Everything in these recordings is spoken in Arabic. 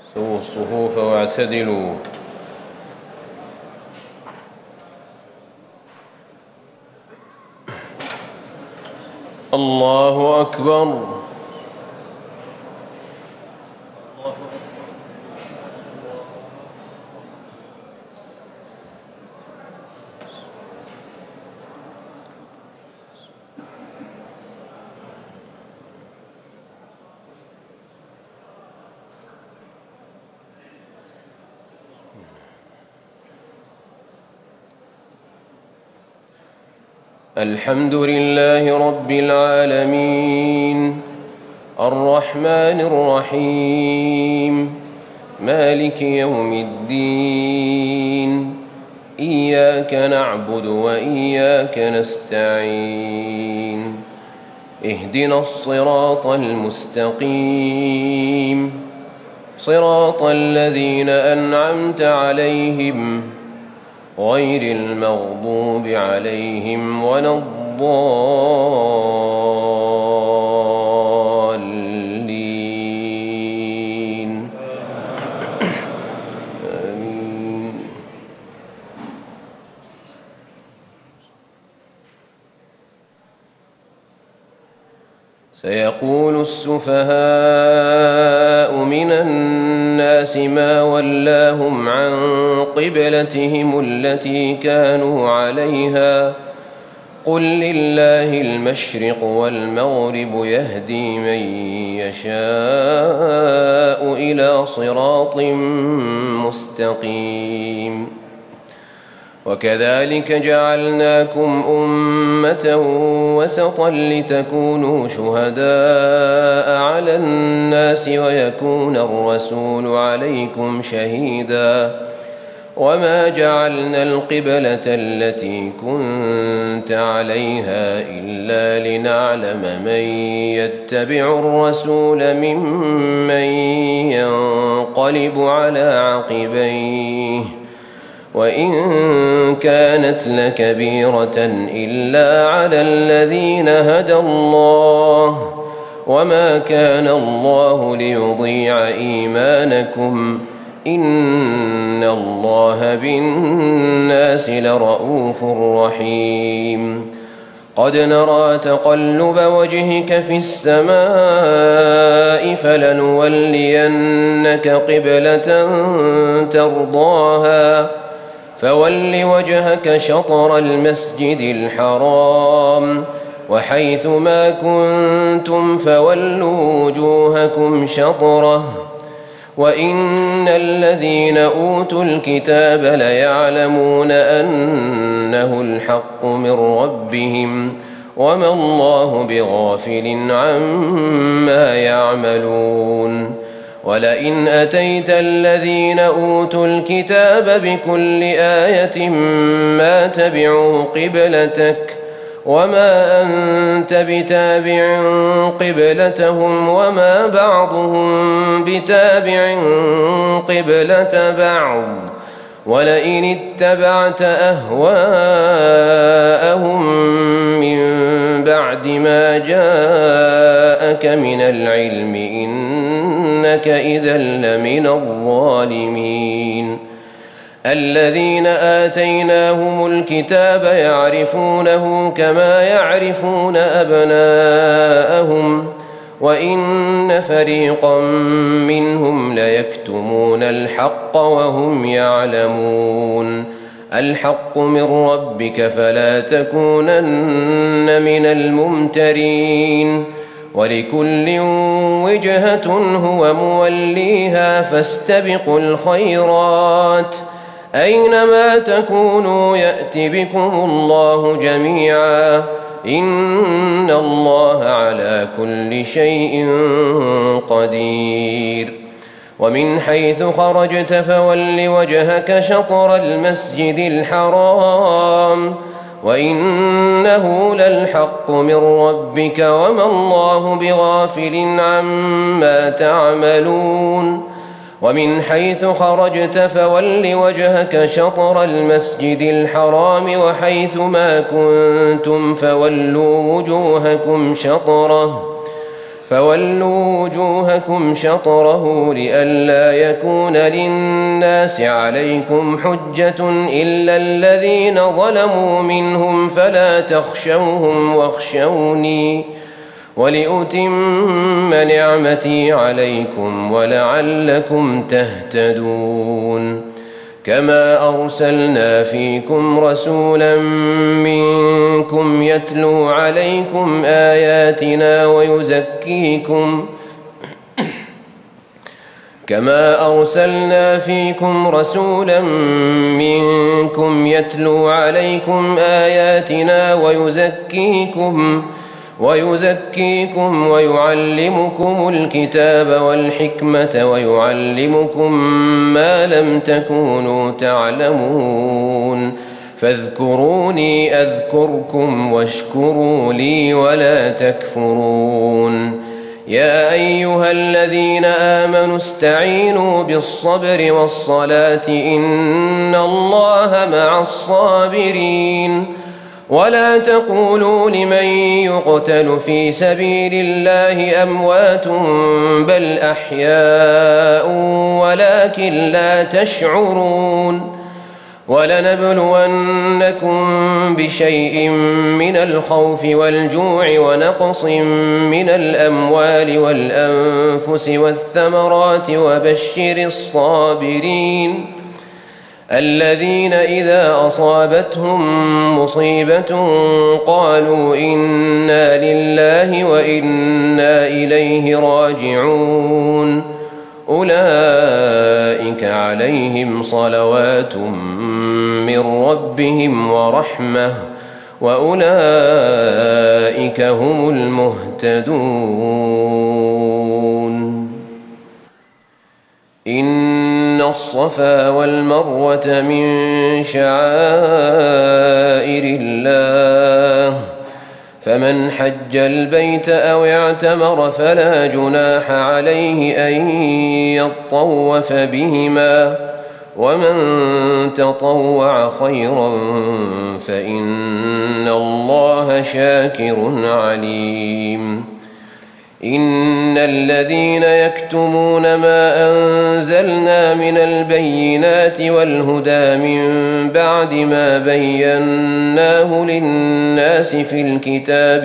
سووا الصفوف واعتدلوا. الله أكبر. الحمد لله رب العالمين الرحمن الرحيم مالك يوم الدين إياك نعبد وإياك نستعين اهدنا الصراط المستقيم صراط الذين أنعمت عليهم غير المغضوب عليهم ولا الضالين آمين. سيقول السفهاء من الناس ما ولاهم عن قبلتهم التي كانوا عليها قل لله المشرق والمغرب يهدي من يشاء إلى صراط مستقيم. وكذلك جعلناكم أمة وسطا لتكونوا شهداء على الناس ويكون الرسول عليكم شهيدا وما جعلنا القبلة التي كنت عليها إلا لنعلم من يتبع الرسول ممن ينقلب على عقبيه وإن كانت لكبيرة إلا على الذين هدى الله وما كان الله ليضيع إيمانكم إن الله بالناس لرءوف رحيم. قد نرى تقلب وجهك في السماء فلنولينك قبلة ترضاها فول وجهك شطر المسجد الحرام وحيث ما كنتم فولوا وجوهكم شطره وإن الذين أوتوا الكتاب ليعلمون أنه الحق من ربهم وما الله بغافل عما يعملون. ولئن أتيت الذين أوتوا الكتاب بكل آية ما تبعوا قبلتك وما أنت بتابع قبلتهم وما بعضهم بتابع قبلة بعض ولئن اتبعت أهواءهم من بعد ما جاءك من العلم إنك إذا لمن الظالمين. الذين آتيناهم الكتاب يعرفونه كما يعرفون أبناءهم وإن فريقا منهم ليكتمون الحق وهم يعلمون. الحق من ربك فلا تكونن من الممترين ولكل وجهة هو موليها فاستبقوا الخيرات أينما تكونوا يأت بكم الله جميعا إن الله على كل شيء قدير. ومن حيث خرجت فول وجهك شطر المسجد الحرام وإنه للحق من ربك وما الله بغافل عما تعملون. ومن حيث خرجت فول وجهك شطر المسجد الحرام وحيث ما كنتم فولوا وجوهكم شطره فولوا وجوهكم شطره لئلا يكون للناس عليكم حجة إلا الذين ظلموا منهم فلا تخشوهم واخشوني ولأتم نعمتي عليكم ولعلكم تهتدون كما أرسلنا فيكم رسولا منكم يتلو عليكم آياتنا ويزكيكم ويعلمكم الكتاب والحكمة ويعلمكم ما لم تكونوا تعلمون فاذكروني أذكركم واشكروا لي ولا تكفرون يا أيها الذين آمنوا استعينوا بالصبر والصلاة إن الله مع الصابرين ولا تقولوا لمن يقتل في سبيل الله أموات بل أحياء ولكن لا تشعرون ولنبلونكم بشيء من الخوف والجوع ونقص من الأموال والأنفس والثمرات وبشر الصابرين الذين إذا أصابتهم مصيبة قالوا إنا لله وإنا إليه راجعون أولئك عليهم صلوات من ربهم ورحمة وأولئك هم المهتدون إن الصفا والمروة من شعائر الله فمن حج البيت أو اعتمر فلا جناح عليه أن يطوف بهما ومن تطوع خيرا فإن الله شاكر عليم إن الذين يكتمون ما أنزلنا من البينات والهدى من بعد ما بيناه للناس في الكتاب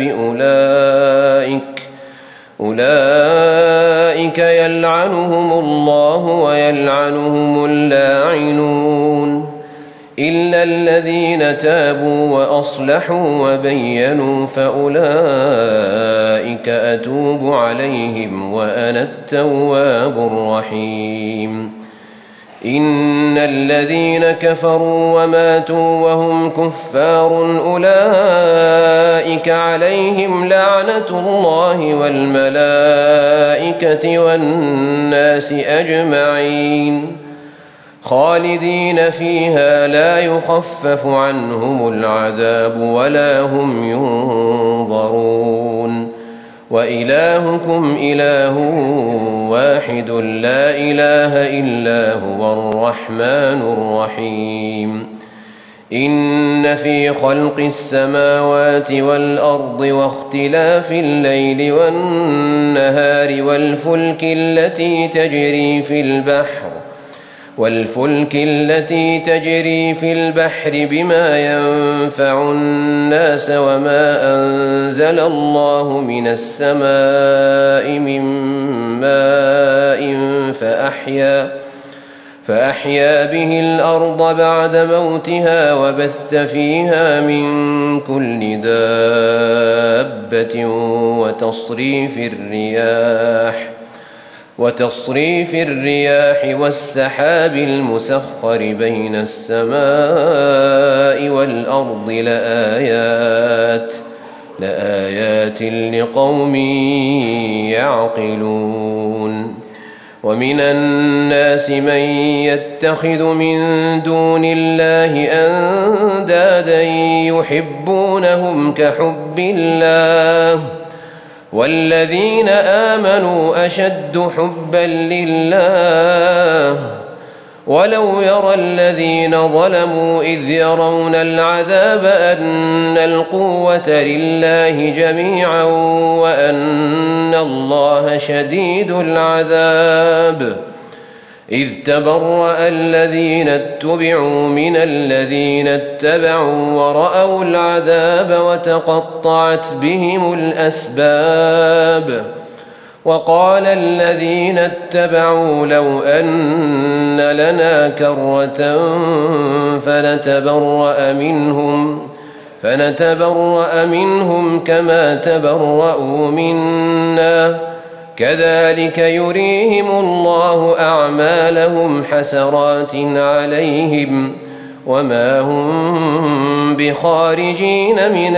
أولئك يلعنهم الله ويلعنهم اللاعنون إلا الذين تابوا وأصلحوا وبينوا فأولئك أتوب عليهم وأنا التواب الرحيم إن الذين كفروا وماتوا وهم كفار أولئك عليهم لعنة الله والملائكة والناس أجمعين خالدين فيها لا يخفف عنهم العذاب ولا هم ينظرون وإلهكم إله واحد لا إله إلا هو الرحمن الرحيم إن في خلق السماوات والأرض واختلاف الليل والنهار والفلك التي تجري في البحر بما ينفع الناس وما أنزل الله من السماء من ماء فأحيا به الأرض بعد موتها وبث فيها من كل دابة وتصريف الرياح والسحاب المسخر بين السماء والأرض لآيات لقوم يعقلون ومن الناس من يتخذ من دون الله أندادا يحبونهم كحب الله والذين آمنوا أشد حبا لله ولو يرى الذين ظلموا إذ يرون العذاب أن القوة لله جميعا وأن الله شديد العذاب إذ تبرأ الذين اتبعوا من الذين اتبعوا ورأوا العذاب وتقطعت بهم الأسباب وقال الذين اتبعوا لو أن لنا كرة فنتبرأ منهم كما تبرأوا منا كذلك يريهم الله أعمالهم حسرات عليهم وما هم بخارجين من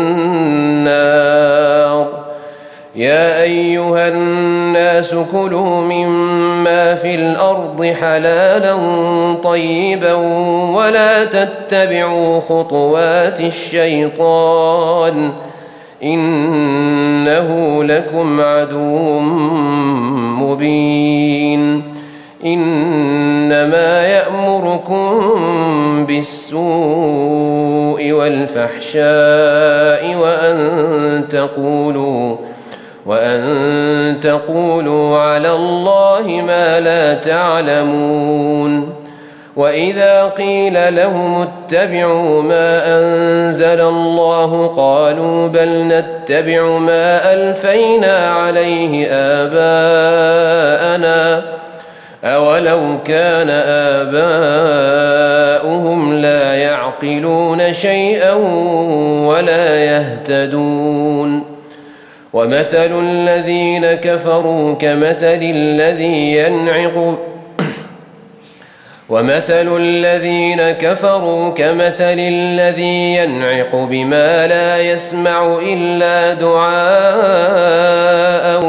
النار يا أيها الناس كلوا مما في الأرض حلالا طيبا ولا تتبعوا خطوات الشيطان إنه لكم عدو مبين إنما يأمركم بالسوء والفحشاء وأن تقولوا على الله ما لا تعلمون وإذا قيل لهم اتبعوا ما أنزل الله قالوا بل نتبع ما ألفينا عليه آباءنا أولو كان آباؤهم لا يعقلون شيئا ولا يهتدون ومثل الذين كفروا كمثل الذي ينعق بما لا يسمع إلا دعاء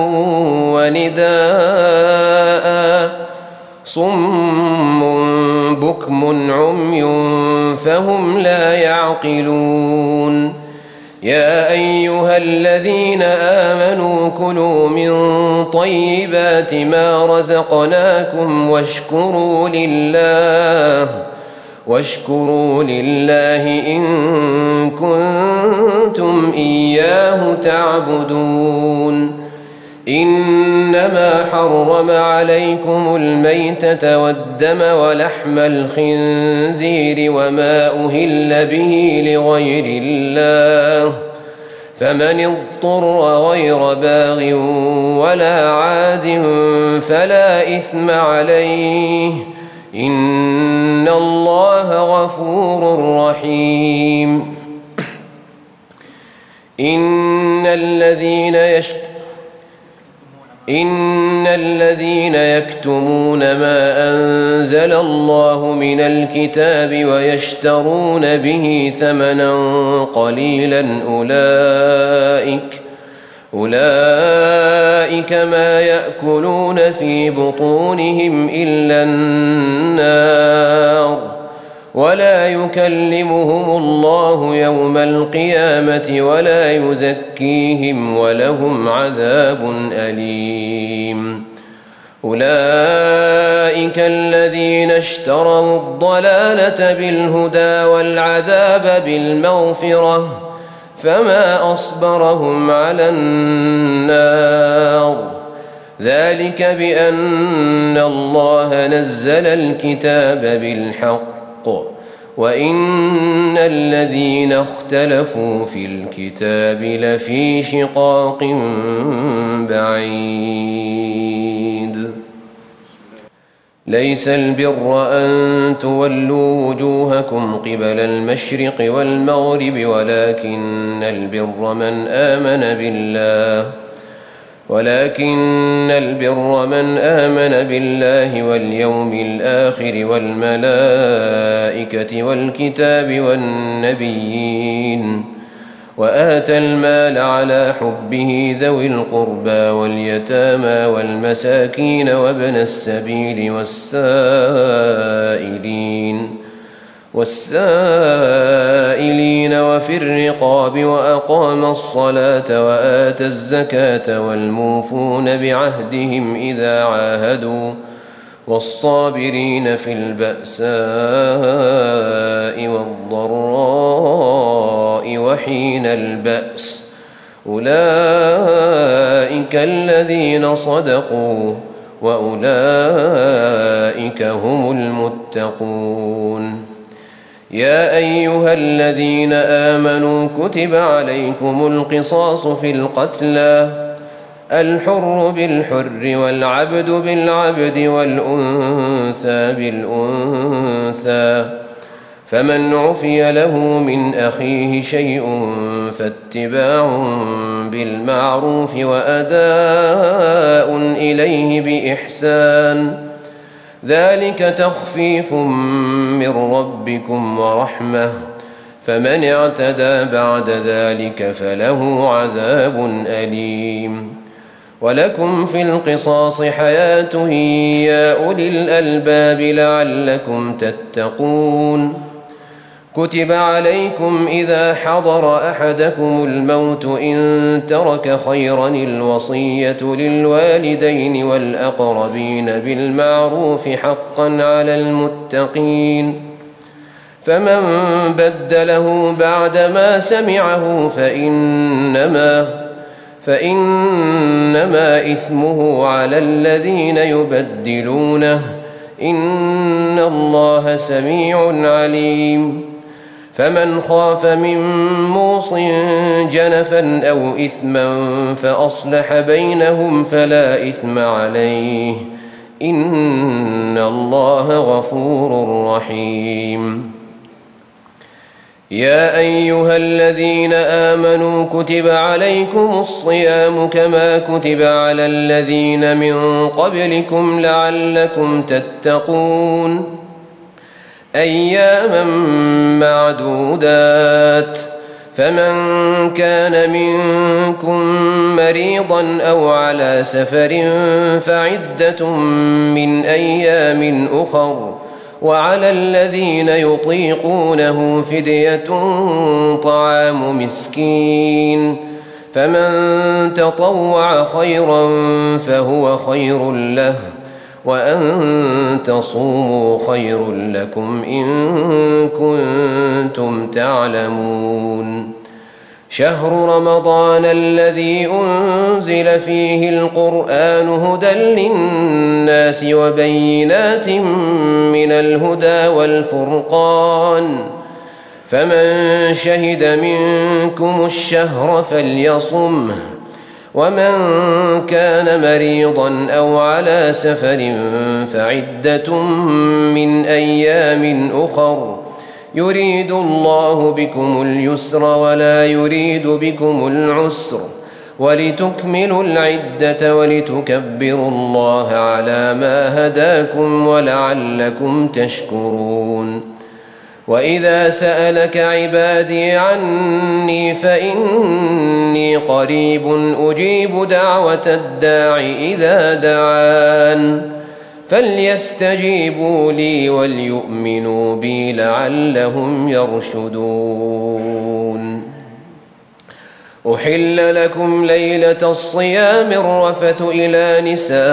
ونداء صم بكم عمي فهم لا يعقلون يا أيها الذين آمنوا كلوا من طيبات ما رزقناكم واشكروا لله إن كنتم إياه تعبدون إنما حرم عليكم الميتة والدم ولحم الخنزير وما أهل به لغير الله فمن اضطر غير باغ ولا عاد فلا إثم عليه إن الله غفور رحيم إن الذين يكتمون ما أنزل الله من الكتاب ويشترون به ثمنا قليلا أولئك ما يأكلون في بطونهم إلا النار ولا يكلمهم الله يوم القيامة ولا يزكيهم ولهم عذاب أليم أولئك الذين اشتروا الضلالة بالهدى والعذاب بالمغفرة فما أصبرهم على النار ذلك بأن الله نزل الكتاب بالحق وإن الذين اختلفوا في الكتاب لفي شقاق بعيد ليس البر أن تولوا وجوهكم قبل المشرق والمغرب ولكن البر من آمن بالله واليوم الآخر والملائكة والكتاب والنبيين وآتى المال على حبه ذوي القربى واليتامى والمساكين وابن السبيل والسائلين وفي الرقاب وأقام الصلاة وآتى الزكاة والموفون بعهدهم إذا عاهدوا والصابرين في البأساء والضراء وحين البأس أولئك الذين صدقوا وأولئك هم المتقون. يا أيها الذين آمنوا كتب عليكم القصاص في القتلى الحر بالحر والعبد بالعبد والأنثى بالأنثى فمن عفي له من أخيه شيء فاتباع بالمعروف وأداء إليه بإحسان ذلك تخفيف من ربكم ورحمة فمن اعتدى بعد ذلك فله عذاب أليم. ولكم في القصاص حياة يا أولي الألباب لعلكم تتقون. كتب عليكم إذا حضر أحدكم الموت إن ترك خيرا الوصية للوالدين والأقربين بالمعروف حقا على المتقين فمن بدله بعدما سمعه فإنما إثمه على الذين يبدلونه إن الله سميع عليم. فمن خاف من موص جنفا أو إثما فأصلح بينهم فلا إثم عليه إن الله غفور رحيم. يا أيها الذين آمنوا كتب عليكم الصيام كما كتب على الذين من قبلكم لعلكم تتقون أياما معدودات فمن كان منكم مريضا أو على سفر فعدة من أيام أخر وعلى الذين يطيقونه فدية طعام مسكين فمن تطوع خيرا فهو خير له وأن تصوموا خير لكم إن كنتم تعلمون. شهر رمضان الذي أنزل فيه القرآن هدى للناس وبينات من الهدى والفرقان فمن شهد منكم الشهر فليصمه ومن كان مريضا أو على سفر فعدة من أيام أخر يريد الله بكم اليسر ولا يريد بكم العسر ولتكملوا العدة ولتكبروا الله على ما هداكم ولعلكم تشكرون. وإذا سألك عبادي عني فإني قريب أجيب دعوة الداع إذا دعان فليستجيبوا لي وليؤمنوا بي لعلهم يرشدون. أحل لكم ليلة الصيام الرفث إلى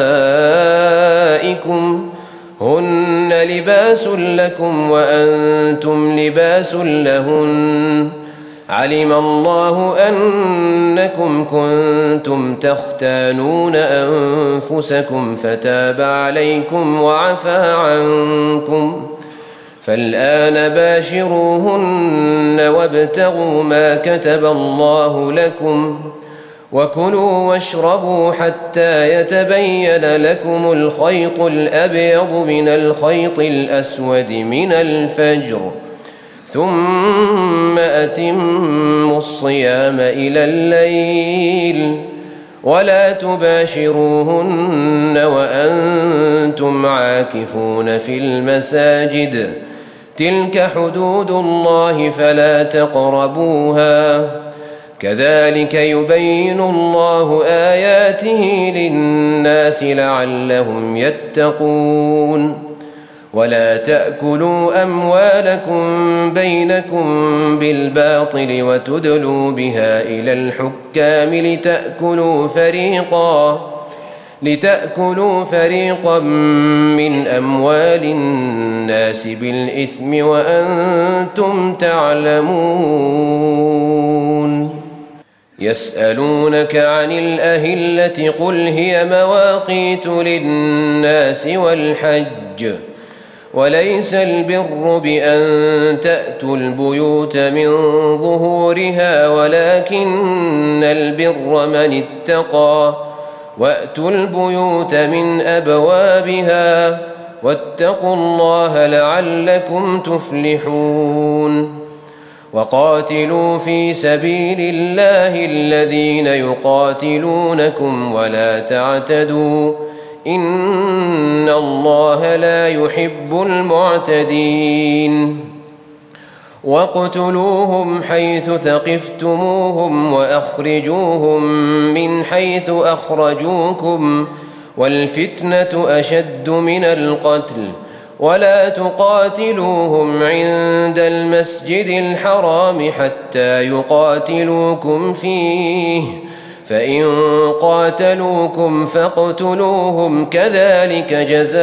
نسائكم هن لباس لكم وأنتم لباس لهن علم الله أنكم كنتم تختانون أنفسكم فتاب عليكم وعفى عنكم فالآن باشروهن وابتغوا ما كتب الله لكم وكلوا واشربوا حتى يتبين لكم الخيط الأبيض من الخيط الأسود من الفجر ثم أتموا الصيام إلى الليل ولا تباشروهن وأنتم عاكفون في المساجد تلك حدود الله فلا تقربوها كذلك يبين الله آياته للناس لعلهم يتقون. ولا تأكلوا أموالكم بينكم بالباطل وتدلوا بها إلى الحكام لتأكلوا فريقا من أموال الناس بالإثم وأنتم تعلمون. يسألونك عن الأهلة قل هي مواقيت للناس والحج وليس البر بأن تأتوا البيوت من ظهورها ولكن البر من اتقى وأتوا البيوت من أبوابها واتقوا الله لعلكم تفلحون. وقاتلوا في سبيل الله الذين يقاتلونكم ولا تعتدوا إن الله لا يحب المعتدين. واقتلوهم حيث ثقفتموهم وأخرجوهم من حيث أخرجوكم والفتنة أشد من القتل ولا تقاتلوهم عند المسجد الحرام حتى يقاتلوكم فيه فإن قاتلوكم فاقتلوهم كذلك جزاء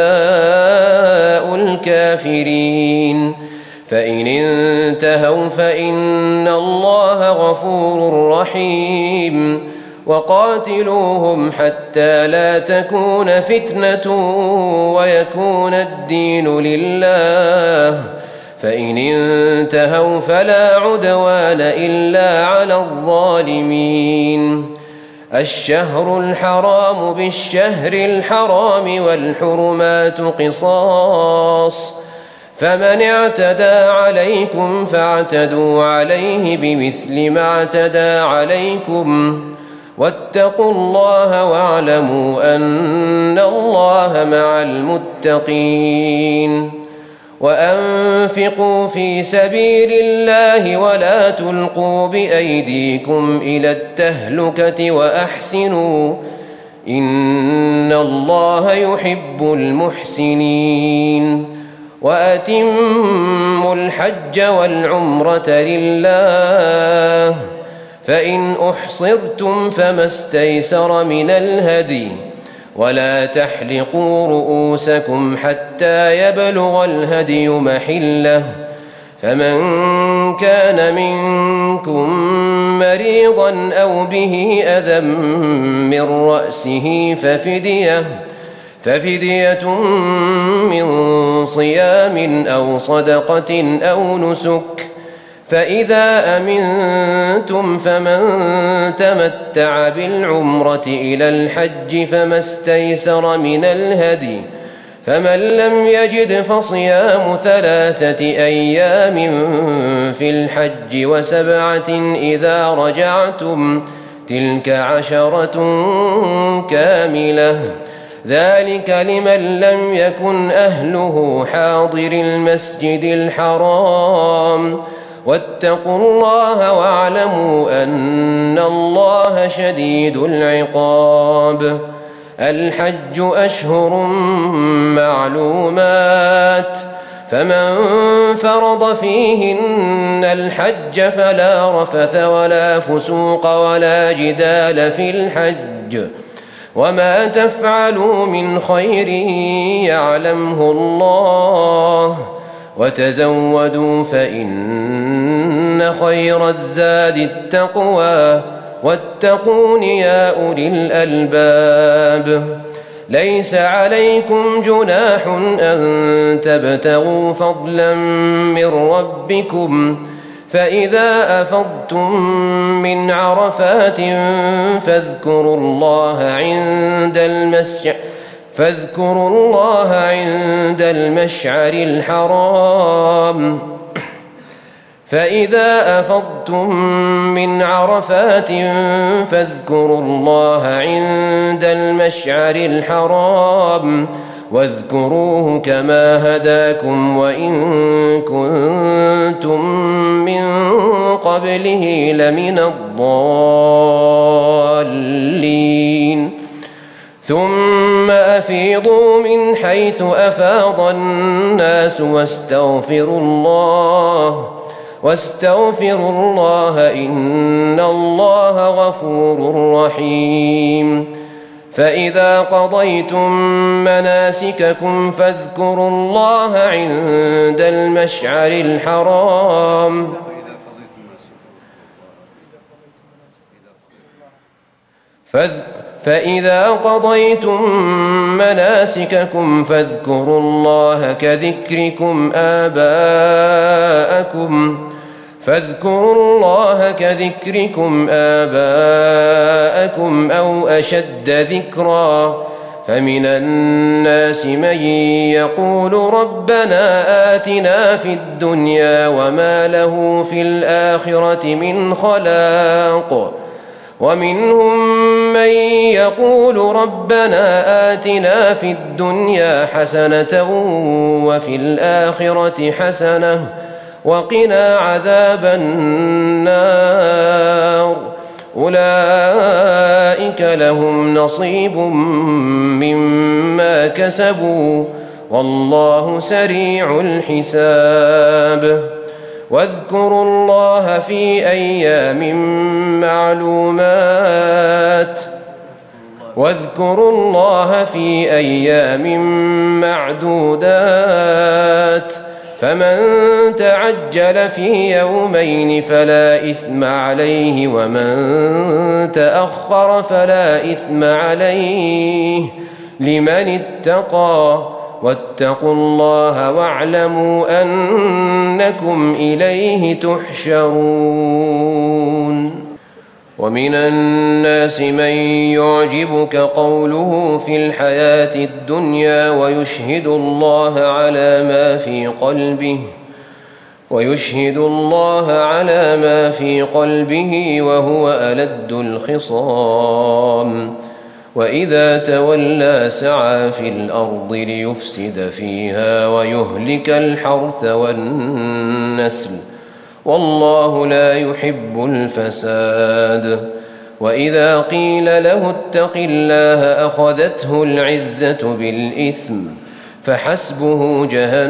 الكافرين. فإن انتهوا فإن الله غفور رحيم. وقاتلوهم حتى لا تكون فتنة ويكون الدين لله فإن انتهوا فلا عدوان إلا على الظالمين. الشهر الحرام بالشهر الحرام والحرمات قصاص فمن اعتدى عليكم فاعتدوا عليه بمثل ما اعتدى عليكم واتقوا الله واعلموا أن الله مع المتقين. وأنفقوا في سبيل الله ولا تلقوا بأيديكم إلى التهلكة وأحسنوا إن الله يحب المحسنين. وأتموا الحج والعمرة لله فإن أحصرتم فما استيسر من الهدي ولا تحلقوا رؤوسكم حتى يبلغ الهدي محله فمن كان منكم مريضا أو به أذى من رأسه ففدية من صيام أو صدقة أو نسك فإذا أمنتم فمن تمتع بالعمرة إلى الحج فما استيسر من الهدي فمن لم يجد فصيام 3 أيام في الحج و7 إذا رجعتم تلك 10 كاملة ذلك لمن لم يكن أهله حاضر المسجد الحرام واتقوا الله واعلموا أن الله شديد العقاب. الحج أشهر معلومات فمن فرض فيهن الحج فلا رفث ولا فسوق ولا جدال في الحج وما تفعلوا من خير يعلمه الله وتزودوا فإن خير الزاد التقوى واتقون يا أولي الألباب. ليس عليكم جناح أن تبتغوا فضلا من ربكم فإذا أفضتم من عرفات فاذكروا الله عند المشعر الحرام فإذا أفضتم من عرفات فاذكروا الله عند المشعر الحرام واذكروه كما هداكم وإن كنتم من قبله لمن الضالين. ثم أفيضوا من حيث أفاض الناس واستغفروا الله إن الله غفور رحيم. فإذا قضيتم مناسككم فاذكروا الله عند المشعر الحرام فإذا قضيتم مناسككم فاذكروا الله كذكركم آباءكم أو أشد ذكرا فمن الناس من يقول ربنا آتنا في الدنيا وما له في الآخرة من خلاق ومنهم من يقول ربنا آتنا في الدنيا حسنة وفي الآخرة حسنة وقنا عذاب النار أولئك لهم نصيب مما كسبوا والله سريع الحساب واذكروا الله في أيام معدودات فمن تعجل في يومين فلا إثم عليه ومن تأخر فلا إثم عليه لمن اتقى واتقوا الله واعلموا أنكم إليه تحشرون ومن الناس من يعجبك قوله في الحياة الدنيا ويشهد الله على ما في قلبه وهو ألد الخصام وإذا تولى سعى في الأرض ليفسد فيها ويهلك الحرث والنسل والله لا يحب الفساد وإذا قيل له اتق الله أخذته العزة بالإثم فحسبه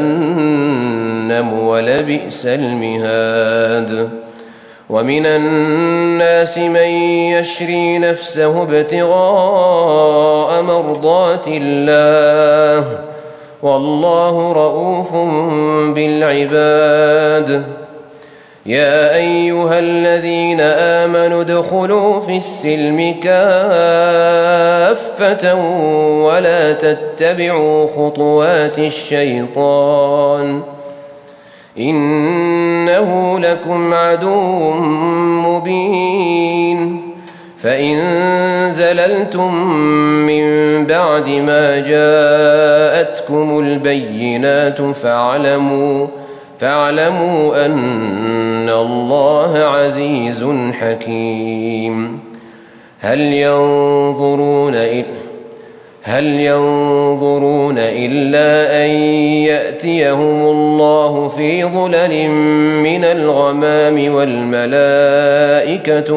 جهنم ولبئس المهاد ومن الناس من يشري نفسه ابتغاء مرضات الله والله رؤوف بالعباد يا أيها الذين آمنوا ادخلوا في السلم كافة ولا تتبعوا خطوات الشيطان إنه لكم عدو مبين فإن زللتم من بعد ما جاءتكم البينات فاعلموا أن الله عزيز حكيم هل ينظرون إلا أن يأتيهم الله في ظلل من الغمام والملائكة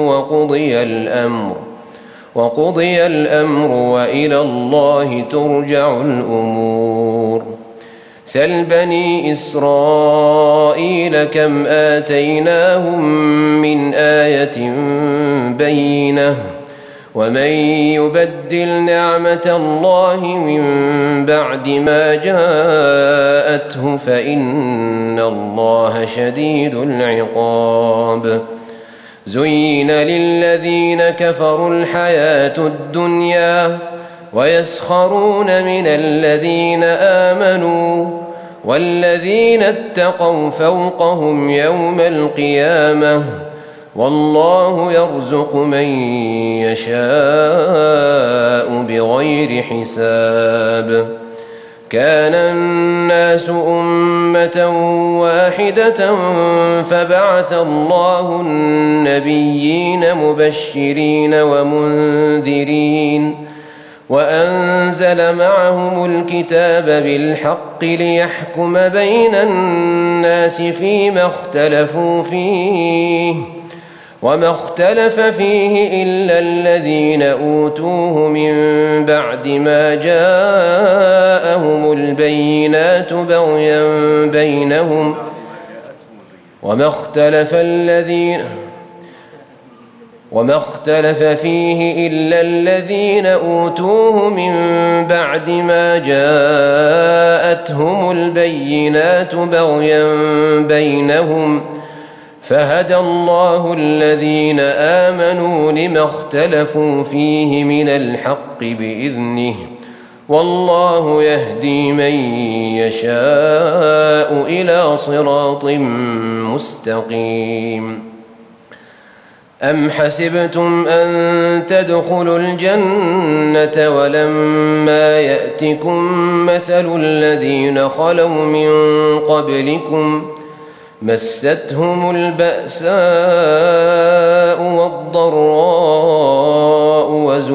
وقضي الأمر وإلى الله ترجع الأمور سل بني إسرائيل كم آتيناهم من آية بينة ومن يبدل نعمة الله من بعد ما جاءته فإن الله شديد العقاب زين للذين كفروا الحياة الدنيا ويسخرون من الذين آمنوا والذين اتقوا فوقهم يوم القيامة والله يرزق من يشاء بغير حساب كان الناس أمة واحدة فبعث الله النبيين مبشرين ومنذرين وأنزل معهم الكتاب بالحق ليحكم بين الناس فيما اختلفوا فيه وما اختلف فيه إلا الذين أوتوه من بعد ما جاءهم البينات بغيا بينهم وما اختلف الذين وما اختلف فيه إلا الذين أوتوه من بعد ما جاءتهم البينات بغيا بينهم فهدى الله الذين آمنوا لما اختلفوا فيه من الحق بإذنه والله يهدي من يشاء إلى صراط مستقيم. أم حسبتم أن تدخلوا الجنة ولما يأتكم مثل الذين خلوا من قبلكم مستهم البأساء والضراء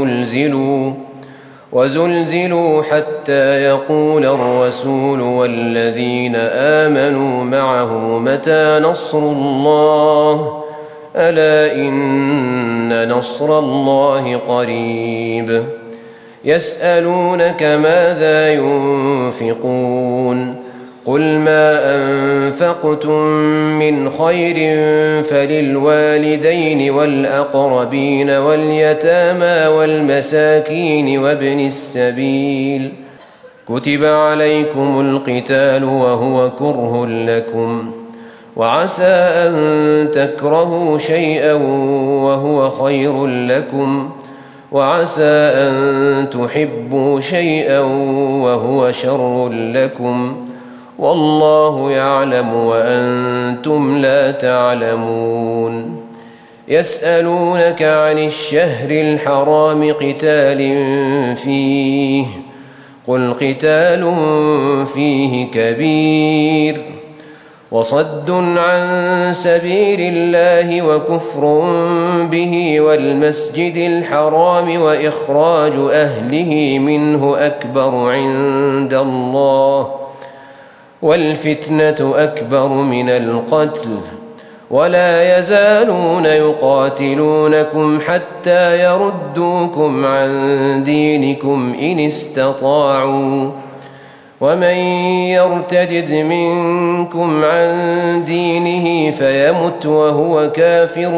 وزلزلوا حتى يقول الرسول والذين آمنوا معه متى نصر الله ألا إن نصر الله قريب. يسألونك ماذا ينفقون قل ما أنفقتم من خير فللوالدين والأقربين واليتامى والمساكين وابن السبيل كتب عليكم القتال وهو كره لكم وعسى أن تكرهوا شيئا وهو خير لكم وعسى أن تحبوا شيئا وهو شر لكم والله يعلم وأنتم لا تعلمون. يسألونك عن الشهر الحرام قتال فيه قل قتال فيه كبير وصد عن سبيل الله وكفر به والمسجد الحرام وإخراج أهله منه أكبر عند الله والفتنة أكبر من القتل ولا يزالون يقاتلونكم حتى يردوكم عن دينكم إن استطاعوا ومن يرتد منكم عن دينه فيمت وهو كافر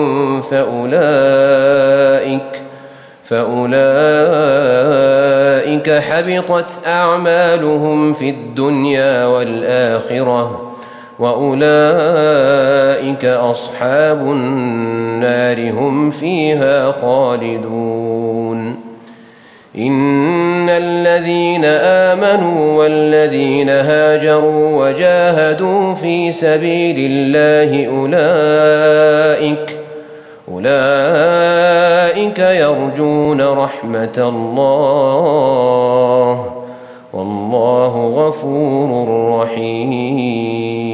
فأولئك حبطت أعمالهم في الدنيا والآخرة وأولئك أصحاب النار هم فيها خالدون. إن الذين آمنوا والذين هاجروا وجاهدوا في سبيل الله أولئك يرجون رحمة الله والله غفور رحيم.